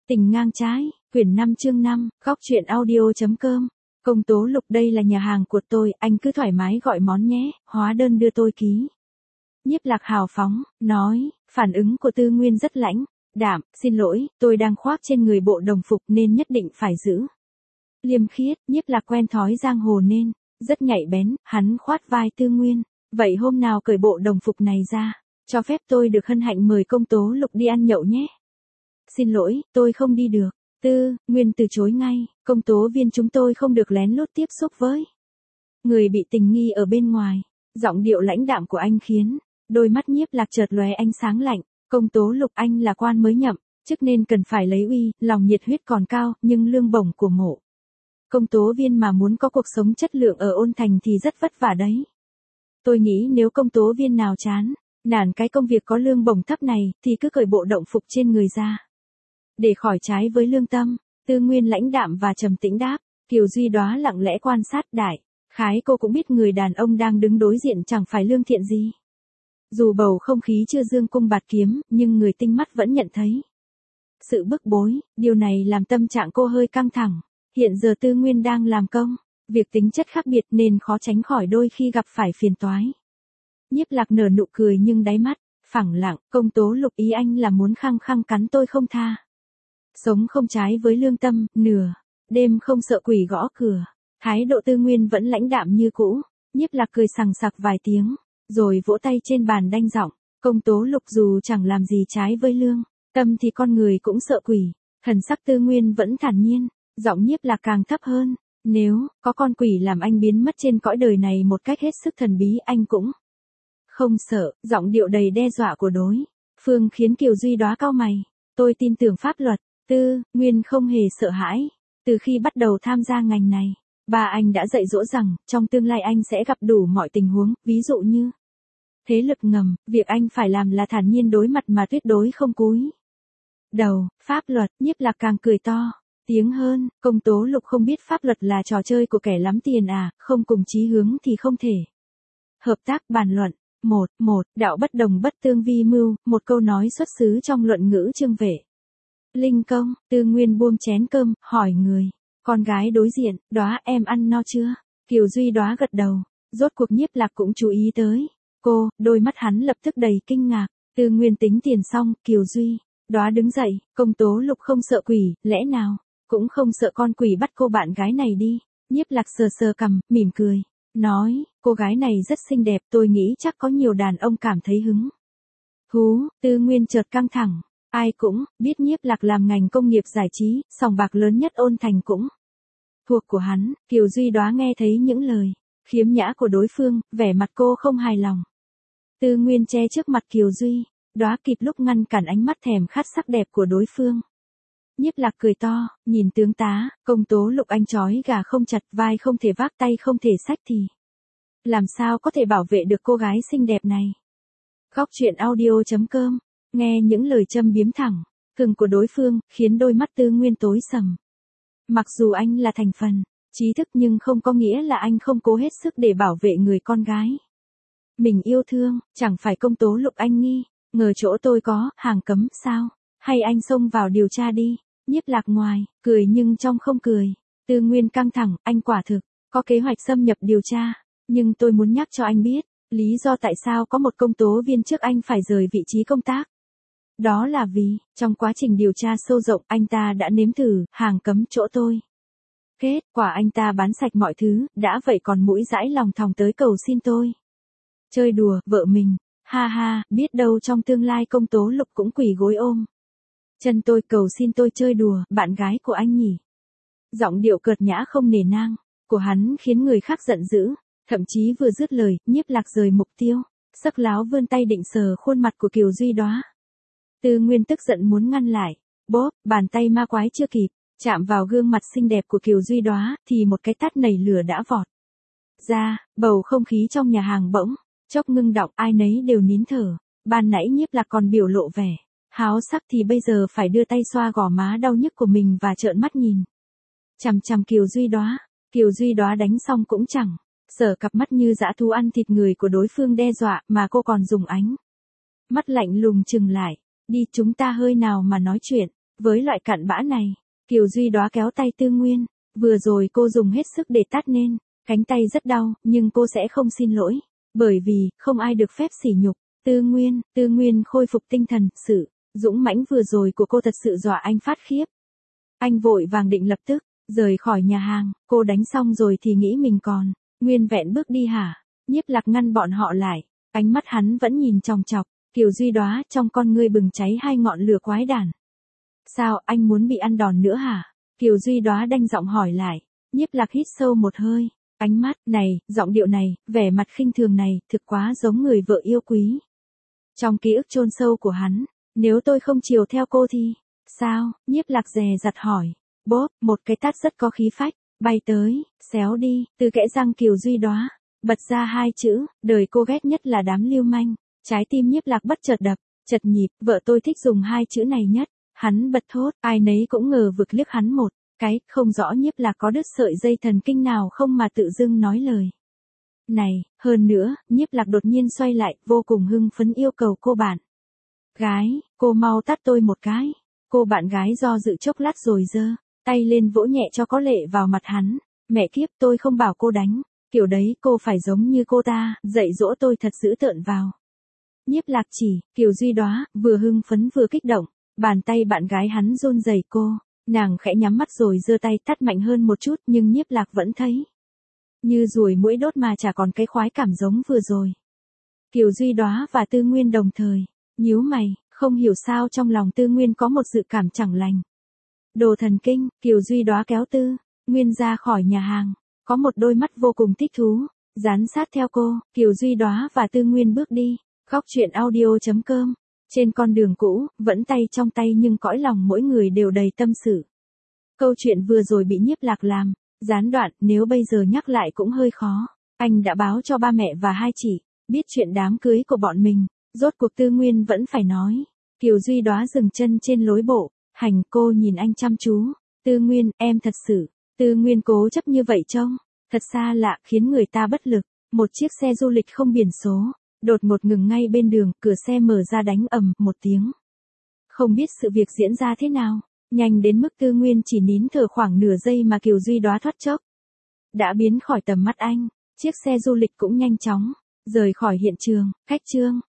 Tình ngang trái, quyển 5 chương 5, góc truyện audio.com. Công tố Lục, đây là nhà hàng của tôi, anh cứ thoải mái gọi món nhé, hóa đơn đưa tôi ký. Nhiếp Lạc hào phóng, nói, phản ứng của Tư Nguyên rất lãnh đạm, xin lỗi, tôi đang khoác trên người bộ đồng phục nên nhất định phải giữ liêm khiết. Nhiếp Lạc quen thói giang hồ nên rất nhạy bén, hắn khoát vai Tư Nguyên, vậy hôm nào cởi bộ đồng phục này ra, cho phép tôi được hân hạnh mời công tố Lục đi ăn nhậu nhé. Xin lỗi, tôi không đi được. Tư Nguyên từ chối ngay, công tố viên chúng tôi không được lén lút tiếp xúc với người bị tình nghi ở bên ngoài. Giọng điệu lãnh đạm của anh khiến đôi mắt Nhiếp Lạc chợt lóe ánh sáng lạnh. Công tố Lục, anh là quan mới nhậm chức nên cần phải lấy uy, lòng nhiệt huyết còn cao, nhưng lương bổng của mộ công tố viên mà muốn có cuộc sống chất lượng ở Ôn Thành thì rất vất vả đấy. Tôi nghĩ nếu công tố viên nào chán nản cái công việc có lương bổng thấp này thì cứ cởi bộ động phục trên người ra để khỏi trái với lương tâm. Tư Nguyên lãnh đạm và trầm tĩnh đáp. Kiều Duy Đóa lặng lẽ quan sát đại khái, cô cũng biết người đàn ông đang đứng đối diện chẳng phải lương thiện gì. Dù bầu không khí chưa dương cung bạt kiếm, nhưng người tinh mắt vẫn nhận thấy sự bức bối, điều này làm tâm trạng cô hơi căng thẳng. Hiện giờ Tư Nguyên đang làm công, việc tính chất khác biệt nên khó tránh khỏi đôi khi gặp phải phiền toái. Nhiếp Lạc nở nụ cười nhưng đáy mắt phẳng lặng. Công tố Lục, ý anh là muốn khăng khăng cắn tôi không tha, sống không trái với lương tâm, nửa đêm không sợ quỷ gõ cửa. Thái độ Tư Nguyên vẫn lãnh đạm như cũ. Nhiếp Lạc cười sằng sặc vài tiếng, rồi vỗ tay trên bàn đanh giọng. Công tố Lục, dù chẳng làm gì trái với lương tâm thì con người cũng sợ quỷ. Thần sắc Tư Nguyên vẫn thản nhiên, giọng Nhiếp Lạc càng thấp hơn. Nếu có con quỷ làm anh biến mất trên cõi đời này một cách hết sức thần bí, anh cũng không sợ. Giọng điệu đầy đe dọa của đối phương khiến Kiều Duy Đóa cau mày. Tôi tin tưởng pháp luật. Tư Nguyên không hề sợ hãi. Từ khi bắt đầu tham gia ngành này, ba anh đã dạy dỗ rằng trong tương lai anh sẽ gặp đủ mọi tình huống, ví dụ như thế lực ngầm. Việc anh phải làm là thản nhiên đối mặt mà tuyệt đối không cúi đầu. Pháp luật. Nhiếp Lạc càng cười to tiếng hơn. Công tố Lục không biết pháp luật là trò chơi của kẻ lắm tiền à? Không cùng chí hướng thì không thể hợp tác. Bàn luận. Một, đạo bất đồng bất tương vi mưu, một câu nói xuất xứ trong luận ngữ Trương Vệ Linh Công. Tư Nguyên buông chén cơm, hỏi người con gái đối diện, Đóa, em ăn no chưa? Kiều Duy Đóa gật đầu. Rốt cuộc Nhiếp Lạc cũng chú ý tới cô, đôi mắt hắn lập tức đầy kinh ngạc. Tư Nguyên tính tiền xong, Kiều Duy Đóa đứng dậy. Công tố Lục không sợ quỷ, lẽ nào cũng không sợ con quỷ bắt cô bạn gái này đi? Nhiếp Lạc sờ sờ cằm, mỉm cười, nói, cô gái này rất xinh đẹp, tôi nghĩ chắc có nhiều đàn ông cảm thấy hứng thú. Tư Nguyên chợt căng thẳng. Ai cũng biết Nhiếp Lạc làm ngành công nghiệp giải trí, sòng bạc lớn nhất Ôn Thành cũng thuộc của hắn. Kiều Duy Đóa nghe thấy những lời khiếm nhã của đối phương, vẻ mặt cô không hài lòng. Tư Nguyên che trước mặt Kiều Duy Đóa, kịp lúc ngăn cản ánh mắt thèm khát sắc đẹp của đối phương. Nhiếp Lạc cười to, nhìn tướng tá. Công tố Lục, anh trói gà không chặt, vai không thể vác, tay không thể xách thì làm sao có thể bảo vệ được cô gái xinh đẹp này? Góc truyện audio.com. Nghe những lời châm biếm thẳng thừng của đối phương khiến đôi mắt Tư Nguyên tối sầm. Mặc dù anh là thành phần trí thức nhưng không có nghĩa là anh không cố hết sức để bảo vệ người con gái mình yêu thương. Chẳng phải công tố Lục anh nghi ngờ chỗ tôi có hàng cấm sao? Hay anh xông vào điều tra đi? Nhiếp Lạc ngoài cười nhưng trong không cười. Tư Nguyên căng thẳng. Anh quả thực có kế hoạch xâm nhập điều tra, nhưng tôi muốn nhắc cho anh biết lý do tại sao có một công tố viên trước anh phải rời vị trí công tác. Đó là vì trong quá trình điều tra sâu rộng, anh ta đã nếm thử hàng cấm chỗ tôi. Kết quả anh ta bán sạch mọi thứ, đã vậy còn mũi dãi lòng thòng tới cầu xin tôi chơi đùa vợ mình. Ha ha, biết đâu trong tương lai công tố Lục cũng quỳ gối ôm chân tôi cầu xin tôi chơi đùa bạn gái của anh nhỉ? Giọng điệu cợt nhã không nề nang của hắn khiến người khác giận dữ. Thậm chí vừa dứt lời, Nhiếp Lạc rời mục tiêu, sắc láo vươn tay định sờ khuôn mặt của Kiều Duy Đóa. Tư Nguyên tức giận muốn ngăn lại. Bốp, bàn tay ma quái chưa kịp chạm vào gương mặt xinh đẹp của Kiều Duy Đóa thì một cái tát nảy lửa đã vọt ra. Bầu không khí trong nhà hàng bỗng chốc ngưng đọng, ai nấy đều nín thở. Ban nãy Nhiếp Lạc còn biểu lộ vẻ háo sắc thì bây giờ phải đưa tay xoa gò má đau nhức của mình và trợn mắt nhìn chằm chằm Kiều Duy Đóa. Kiều Duy Đóa đánh xong cũng chẳng sở cặp mắt như dã thú ăn thịt người của đối phương đe dọa, mà cô còn dùng ánh mắt lạnh lùng chừng lại. Đi, chúng ta hơi nào mà nói chuyện. Với loại cặn bã này, Kiều Duy Đóa kéo tay Tư Nguyên, vừa rồi cô dùng hết sức để tát nên, cánh tay rất đau, nhưng cô sẽ không xin lỗi, bởi vì, không ai được phép sỉ nhục. Tư Nguyên khôi phục tinh thần, sự dũng mãnh vừa rồi của cô thật sự dọa anh phát khiếp. Anh vội vàng định lập tức rời khỏi nhà hàng, cô đánh xong rồi thì nghĩ mình còn nguyên vẹn bước đi hả? Nhiếp Lạc ngăn bọn họ lại, ánh mắt hắn vẫn nhìn chòng chọc, Kiều Duy Đóa trong con ngươi bừng cháy hai ngọn lửa quái đản. Sao, anh muốn bị ăn đòn nữa hả? Kiều Duy Đóa đanh giọng hỏi lại, Nhiếp Lạc hít sâu một hơi, ánh mắt này, giọng điệu này, vẻ mặt khinh thường này, thực quá giống người vợ yêu quý. Trong ký ức chôn sâu của hắn, nếu tôi không chiều theo cô thì, sao? Nhiếp Lạc dè dặt hỏi, bốp, một cái tát rất có khí phách, bay tới, xéo đi, từ kẽ răng Kiều Duy Đóa bật ra hai chữ, đời cô ghét nhất là đám lưu manh. Trái tim Nhiếp Lạc bất chợt đập, chật nhịp, vợ tôi thích dùng hai chữ này nhất. Hắn bật thốt, ai nấy cũng ngờ vực liếc hắn một cái, không rõ Nhiếp Lạc có đứt sợi dây thần kinh nào không mà tự dưng nói lời này. Hơn nữa, Nhiếp Lạc đột nhiên xoay lại, vô cùng hưng phấn yêu cầu cô bạn gái, cô mau tát tôi một cái. Cô bạn gái do dự chốc lát rồi giơ tay lên vỗ nhẹ cho có lệ vào mặt hắn. Mẹ kiếp, tôi không bảo cô đánh, kiểu đấy cô phải giống như cô ta, dạy dỗ tôi thật dữ tợn vào. Nhiếp Lạc chỉ, Kiều Duy Đóa vừa hưng phấn vừa kích động, bàn tay bạn gái hắn run rẩy cô, nàng khẽ nhắm mắt rồi giơ tay tát mạnh hơn một chút, nhưng Nhiếp Lạc vẫn thấy như ruồi muỗi đốt mà chả còn cái khoái cảm giống vừa rồi. Kiều Duy Đóa và Tư Nguyên đồng thời nhíu mày, không hiểu sao trong lòng Tư Nguyên có một dự cảm chẳng lành. Đồ thần kinh, Kiều Duy Đóa kéo Tư Nguyên ra khỏi nhà hàng, có một đôi mắt vô cùng thích thú dán sát theo cô. Kiều Duy Đóa và Tư Nguyên bước đi. Góc truyện audio.com. Trên con đường cũ, vẫn tay trong tay nhưng cõi lòng mỗi người đều đầy tâm sự. Câu chuyện vừa rồi bị Nhiếp Lạc làm gián đoạn, nếu bây giờ nhắc lại cũng hơi khó. Anh đã báo cho ba mẹ và hai chị biết chuyện đám cưới của bọn mình. Rốt cuộc Tư Nguyên vẫn phải nói. Kiều Duy Đóa dừng chân trên lối bộ hành, cô nhìn anh chăm chú. Tư Nguyên, em thật sự. Tư Nguyên cố chấp như vậy trông thật xa lạ, khiến người ta bất lực. Một chiếc xe du lịch không biển số đột ngột ngừng ngay bên đường, cửa xe mở ra đánh ầm một tiếng. Không biết sự việc diễn ra thế nào, nhanh đến mức Tư Nguyên chỉ nín thở khoảng nửa giây mà Kiều Duy Đóa thoát chốc đã biến khỏi tầm mắt anh. Chiếc xe du lịch cũng nhanh chóng rời khỏi hiện trường. Khách trương